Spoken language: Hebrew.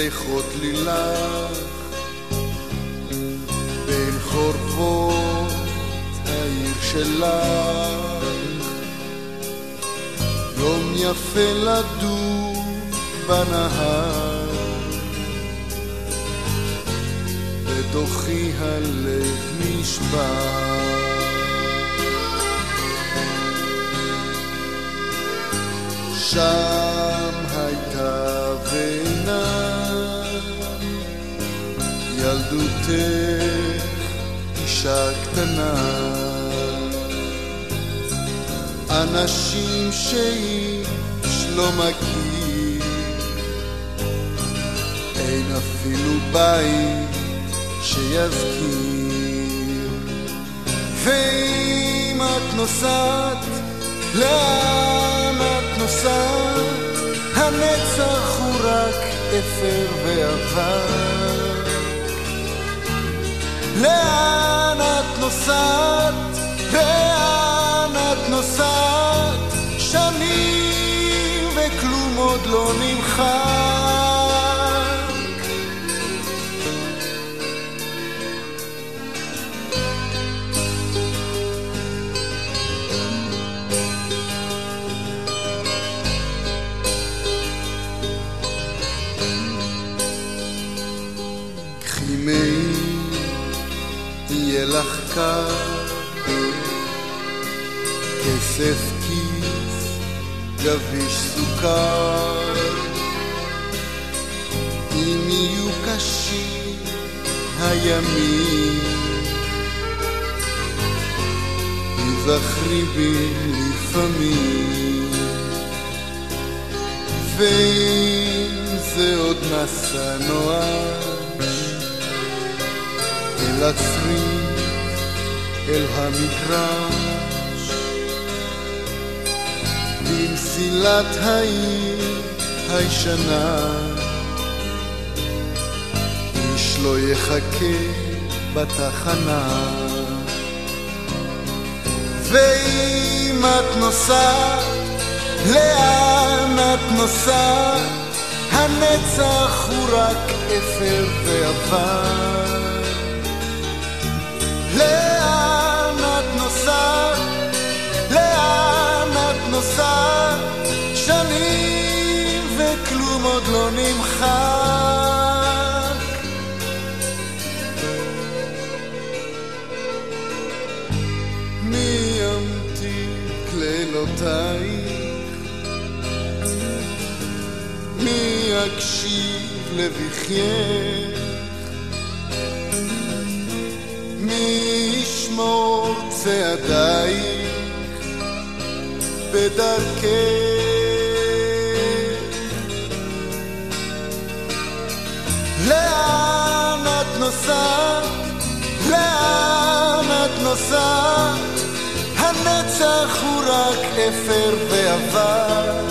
איך עוד לילך בין חורבות העיר שלך, יום יפה לדור בנהר, בתוכי הלב נשבר. שם הייתה בינה ילדותך, אישה קטנה, אנשים שאיש לא מכיר, אין אפילו בית שיזכיר. ואם את נוסעת, לאן את נוסעת? הנצח הוא רק אפר ואבק. לאן את נוסעת? לאן את נוסעת? שנים וכלום עוד לא נמחק. קחי מעי, יהיה לך קר, כסף כיס, גביש סוכר. אם יהיו קשים הימים, תזכרי בי לפעמים. ואם זה עוד מסע נואש אל הצריף, אל המגרש, במסילת העיר הישנה, איש לא יחכה בתחנה. ואם את נוסעת, לאן את נוסעת? הנצח הוא רק אפר ואבק. לאן את נוסעת? לאן את נוסעת? שנים וכלום עוד לא נמחק. מי ימתיק לילותייך? מי יקשיב לבכייך? מי ישמור צעדייך בדרכך? לאן את נוסעת? לאן את נוסעת? הנצח הוא רק אפר ואבק.